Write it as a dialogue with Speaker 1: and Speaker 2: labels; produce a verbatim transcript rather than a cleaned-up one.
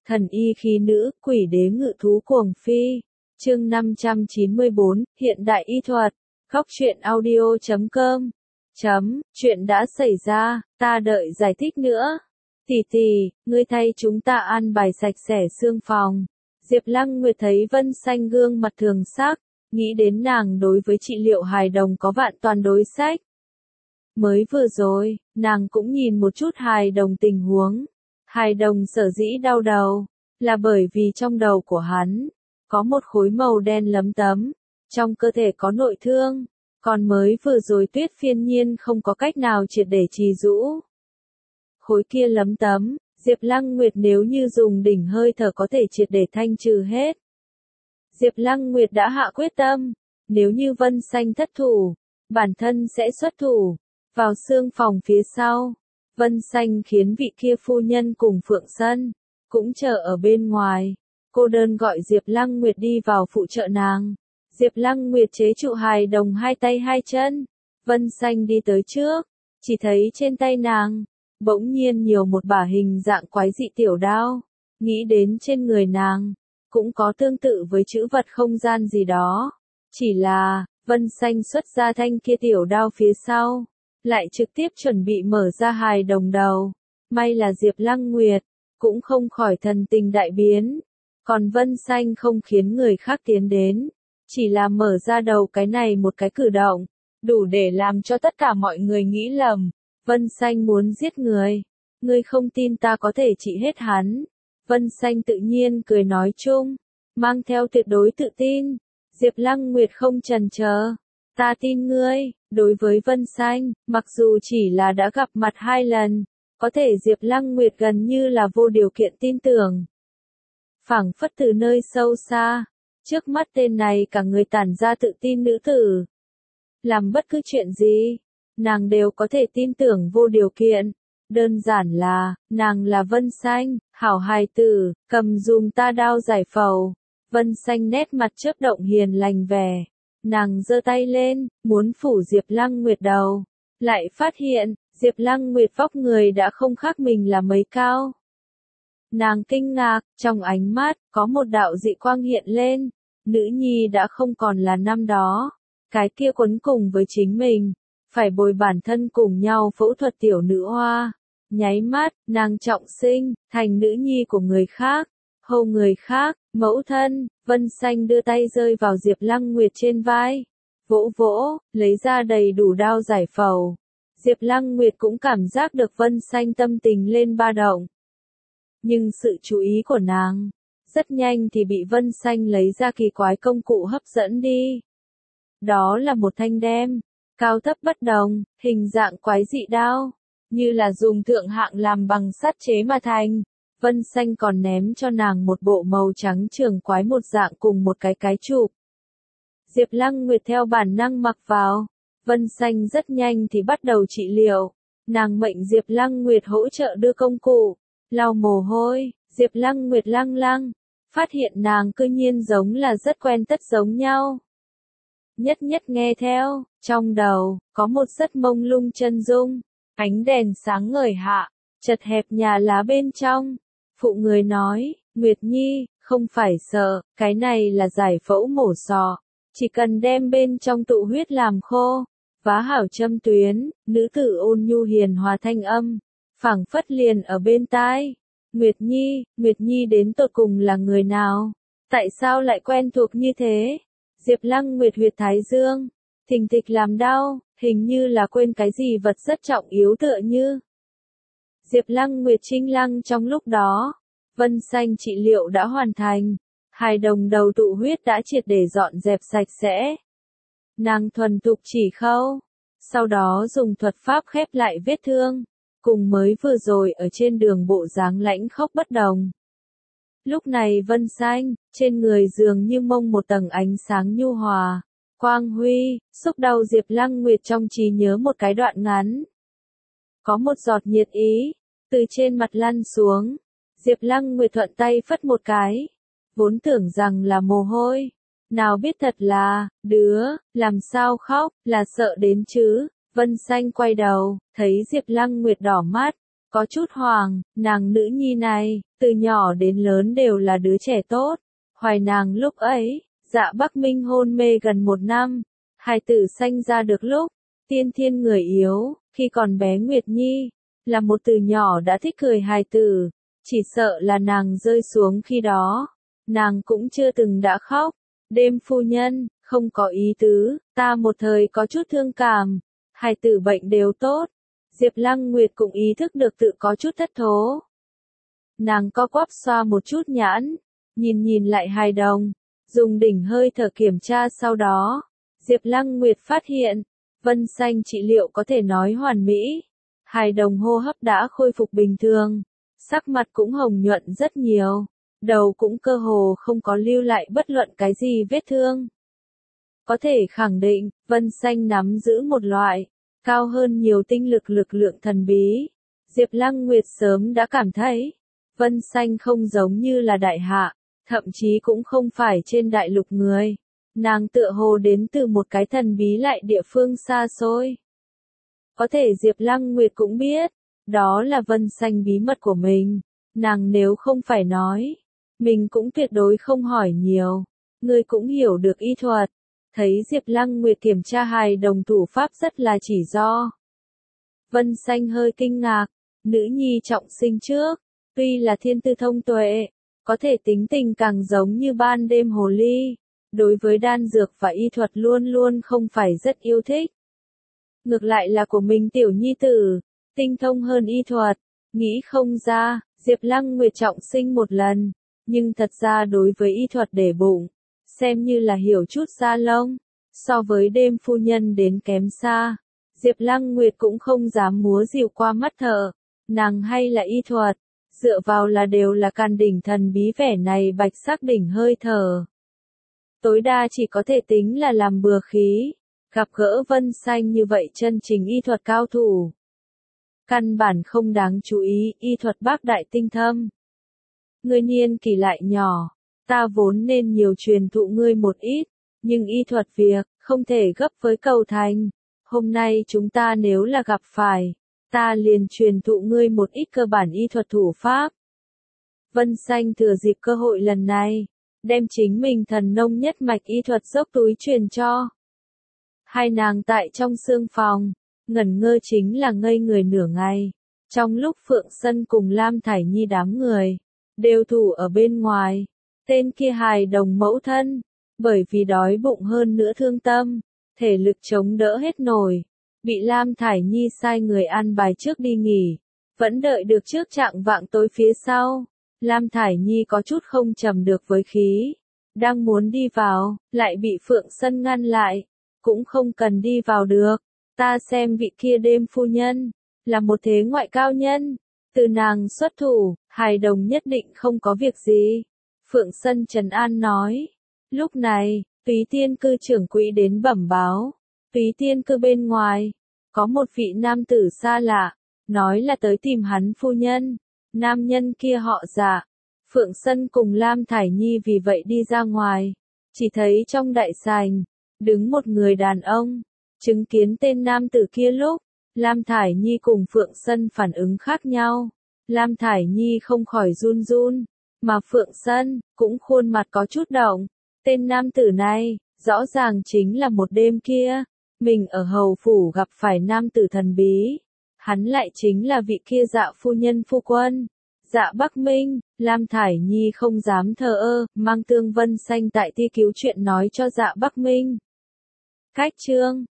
Speaker 1: Thần y khí nữ, quỷ đế ngự thú cuồng phi. Chương năm trăm chín mươi bốn, hiện đại y thuật. Góc truyện audio chấm com. Chấm, chuyện đã xảy ra, ta đợi giải thích nữa. Tỷ tỷ, ngươi thay chúng ta an bài sạch sẽ xương phòng. Diệp Lăng Nguyệt thấy Vân Xanh gương mặt thường sắc, nghĩ đến nàng đối với trị liệu hài đồng có vạn toàn đối sách. Mới vừa rồi, nàng cũng nhìn một chút hài đồng tình huống. Hài đồng sở dĩ đau đầu, là bởi vì trong đầu của hắn, có một khối màu đen lấm tấm, trong cơ thể có nội thương, còn mới vừa rồi Tuyết Phiên Nhiên không có cách nào triệt để trì rũ. Khối kia lấm tấm, Diệp Lăng Nguyệt nếu như dùng đỉnh hơi thở có thể triệt để thanh trừ hết. Diệp Lăng Nguyệt đã hạ quyết tâm, nếu như Vân Xanh thất thủ, bản thân sẽ xuất thủ, vào xương phòng phía sau. Vân Xanh khiến vị kia phu nhân cùng Phượng Sân, cũng chờ ở bên ngoài. Cô đơn gọi Diệp Lăng Nguyệt đi vào phụ trợ nàng. Diệp Lăng Nguyệt chế trụ hài đồng hai tay hai chân. Vân Xanh đi tới trước, chỉ thấy trên tay nàng, bỗng nhiên nhiều một bả hình dạng quái dị tiểu đao. Nghĩ đến trên người nàng, cũng có tương tự với chữ vật không gian gì đó. Chỉ là, Vân Xanh xuất ra thanh kia tiểu đao phía sau, lại trực tiếp chuẩn bị mở ra hài đồng đầu. May là Diệp Lăng Nguyệt, cũng không khỏi thần tình đại biến. Còn Vân Xanh không khiến người khác tiến đến, chỉ là mở ra đầu cái này một cái cử động, đủ để làm cho tất cả mọi người nghĩ lầm. Vân Xanh muốn giết người. Ngươi không tin ta có thể trị hết hắn. Vân Xanh tự nhiên cười nói chung, mang theo tuyệt đối tự tin. Diệp Lăng Nguyệt không chần chờ. Ta tin ngươi. Đối với Vân Xanh, mặc dù chỉ là đã gặp mặt hai lần, có thể Diệp Lăng Nguyệt gần như là vô điều kiện tin tưởng. Phảng phất từ nơi sâu xa, trước mắt tên này cả người tản ra tự tin nữ tử. Làm bất cứ chuyện gì, nàng đều có thể tin tưởng vô điều kiện. Đơn giản là, nàng là Vân Xanh, hảo hài tử, cầm dùm ta đao giải phẫu. Vân Xanh nét mặt chớp động hiền lành vẻ. Nàng giơ tay lên, muốn phủ Diệp Lăng Nguyệt đầu. Lại phát hiện, Diệp Lăng Nguyệt vóc người đã không khác mình là mấy cao. Nàng kinh ngạc, trong ánh mắt, có một đạo dị quang hiện lên. Nữ nhi đã không còn là năm đó. Cái kia quấn cùng với chính mình. Phải bồi bản thân cùng nhau phẫu thuật tiểu nữ hoa. Nháy mắt, nàng trọng sinh, thành nữ nhi của người khác. Hầu người khác, mẫu thân. Vân Xanh đưa tay rơi vào Diệp Lăng Nguyệt trên vai. Vỗ vỗ, lấy ra đầy đủ đao giải phẫu. Diệp Lăng Nguyệt cũng cảm giác được Vân Xanh tâm tình lên ba động. Nhưng sự chú ý của nàng, rất nhanh thì bị Vân Xanh lấy ra kỳ quái công cụ hấp dẫn đi. Đó là một thanh đem, cao thấp bất đồng, hình dạng quái dị đao, như là dùng thượng hạng làm bằng sắt chế mà thành. Vân Xanh còn ném cho nàng một bộ màu trắng trường quái một dạng cùng một cái cái chụp. Diệp Lăng Nguyệt theo bản năng mặc vào. Vân Xanh rất nhanh thì bắt đầu trị liệu. Nàng mệnh Diệp Lăng Nguyệt hỗ trợ đưa công cụ, lau mồ hôi. Diệp Lăng Nguyệt lăng lăng, phát hiện nàng cư nhiên giống là rất quen tất giống nhau. Nhất nhất nghe theo, trong đầu, có một rất mông lung chân dung. Ánh đèn sáng ngời hạ, chật hẹp nhà lá bên trong. Phụ người nói, Nguyệt Nhi, không phải sợ, cái này là giải phẫu mổ sọ. Chỉ cần đem bên trong tụ huyết làm khô, vá hảo châm tuyến. Nữ tử ôn nhu hiền hòa thanh âm, phảng phất liền ở bên tai. Nguyệt Nhi, Nguyệt Nhi đến tột cùng là người nào? Tại sao lại quen thuộc như thế? Diệp Lăng Nguyệt huyệt thái dương, thình thịch làm đau, hình như là quên cái gì vật rất trọng yếu tựa như. Diệp Lăng Nguyệt trinh lăng trong lúc đó, Vân Xanh trị liệu đã hoàn thành. Hài đồng đầu tụ huyết đã triệt để dọn dẹp sạch sẽ. Nàng thuần thục chỉ khâu, sau đó dùng thuật pháp khép lại vết thương, cùng mới vừa rồi ở trên đường bộ dáng lãnh khốc bất đồng. Lúc này Vân Xanh, trên người dường như mông một tầng ánh sáng nhu hòa, quang huy, xúc đầu Diệp Lăng Nguyệt trong trí nhớ một cái đoạn ngắn. Có một giọt nhiệt ý, từ trên mặt lăn xuống. Diệp Lăng Nguyệt thuận tay phất một cái. Vốn tưởng rằng là mồ hôi. Nào biết thật là, đứa, làm sao khóc, là sợ đến chứ. Vân Xanh quay đầu, thấy Diệp Lăng Nguyệt đỏ mắt. có chút hoàng, nàng nữ nhi này, từ nhỏ đến lớn đều là đứa trẻ tốt. Hoài nàng lúc ấy, Dạ Bắc Minh hôn mê gần một năm, hài tử sanh ra được lúc, tiên thiên người yếu, khi còn bé Nguyệt Nhi, là một từ nhỏ đã thích cười hài tử, chỉ sợ là nàng rơi xuống khi đó, nàng cũng chưa từng đã khóc. Đêm phu nhân, không có ý tứ, ta một thời có chút thương cảm, hài tử bệnh đều tốt. Diệp Lăng Nguyệt cũng ý thức được tự có chút thất thố. Nàng co quắp xoa một chút nhãn, nhìn nhìn lại hài đồng, dùng đỉnh hơi thở kiểm tra sau đó. Diệp Lăng Nguyệt phát hiện, Vân Xanh trị liệu có thể nói hoàn mỹ. Hài đồng hô hấp đã khôi phục bình thường, sắc mặt cũng hồng nhuận rất nhiều, đầu cũng cơ hồ không có lưu lại bất luận cái gì vết thương. Có thể khẳng định, Vân Xanh nắm giữ một loại cao hơn nhiều tinh lực lực lượng thần bí. Diệp Lăng Nguyệt sớm đã cảm thấy, Vân Xanh không giống như là đại hạ, thậm chí cũng không phải trên đại lục người. Nàng tựa hồ đến từ một cái thần bí lại địa phương xa xôi. Có thể Diệp Lăng Nguyệt cũng biết, đó là Vân Xanh bí mật của mình. Nàng nếu không phải nói, mình cũng tuyệt đối không hỏi nhiều. Ngươi cũng hiểu được y thuật. Thấy Diệp Lăng Nguyệt kiểm tra hài đồng thủ pháp rất là chỉ do. Vân Xanh hơi kinh ngạc, nữ nhi trọng sinh trước, tuy là thiên tư thông tuệ, có thể tính tình càng giống như ban đêm hồ ly, đối với đan dược và y thuật luôn luôn không phải rất yêu thích. Ngược lại là của mình tiểu nhi tử, tinh thông hơn y thuật, nghĩ không ra, Diệp Lăng Nguyệt trọng sinh một lần, nhưng thật ra đối với y thuật để bụng, xem như là hiểu chút da lông, so với đêm phu nhân đến kém xa. Diệp Lăng Nguyệt cũng không dám múa dìu qua mắt thợ, nàng hay là y thuật, dựa vào là đều là càn đỉnh thần bí vẻ này bạch sắc đỉnh hơi thở. Tối đa chỉ có thể tính là làm bừa khí, gặp gỡ Vân Xanh như vậy chân chính y thuật cao thủ. Căn bản không đáng chú ý, y thuật bác đại tinh thâm. Ngươi niên kỳ lại nhỏ, ta vốn nên nhiều truyền thụ ngươi một ít, nhưng y thuật việc, không thể gấp với cầu thành. Hôm nay chúng ta nếu là gặp phải, ta liền truyền thụ ngươi một ít cơ bản y thuật thủ pháp. Vân Xanh thừa dịp cơ hội lần này, đem chính mình thần nông nhất mạch y thuật dốc túi truyền cho. Hai nàng tại trong sương phòng, ngẩn ngơ chính là ngây người nửa ngày. Trong lúc Phượng Sân cùng Lam Thải Nhi đám người, đều thủ ở bên ngoài, tên kia hài đồng mẫu thân, bởi vì đói bụng hơn nữa thương tâm, thể lực chống đỡ hết nổi, bị Lam Thải Nhi sai người ăn bài trước đi nghỉ, vẫn đợi được trước trạng vạng tối phía sau. Lam Thải Nhi có chút không trầm được với khí, đang muốn đi vào, lại bị Phượng Sân ngăn lại, cũng không cần đi vào được, ta xem vị kia đêm phu nhân, là một thế ngoại cao nhân, từ nàng xuất thủ, hài đồng nhất định không có việc gì. Phượng Sân trấn an nói, lúc này, Túy Tiên cư trưởng quỹ đến bẩm báo, Túy Tiên cư bên ngoài, có một vị nam tử xa lạ, nói là tới tìm hắn phu nhân. Nam nhân kia họ Dạ. Phượng Sân cùng Lam Thải Nhi vì vậy đi ra ngoài, chỉ thấy trong đại sảnh, đứng một người đàn ông, chứng kiến tên nam tử kia lúc, Lam Thải Nhi cùng Phượng Sân phản ứng khác nhau. Lam Thải Nhi không khỏi run run, mà Phượng Sân cũng khuôn mặt có chút động. Tên nam tử này, rõ ràng chính là một đêm kia, mình ở hầu phủ gặp phải nam tử thần bí. Hắn lại chính là vị kia Dạ phu nhân phu quân, Dạ Bắc Minh. Lam Thải Nhi không dám thờ ơ, mang Tương Vân Xanh tại ti cứu chuyện nói cho Dạ Bắc Minh. Cách chương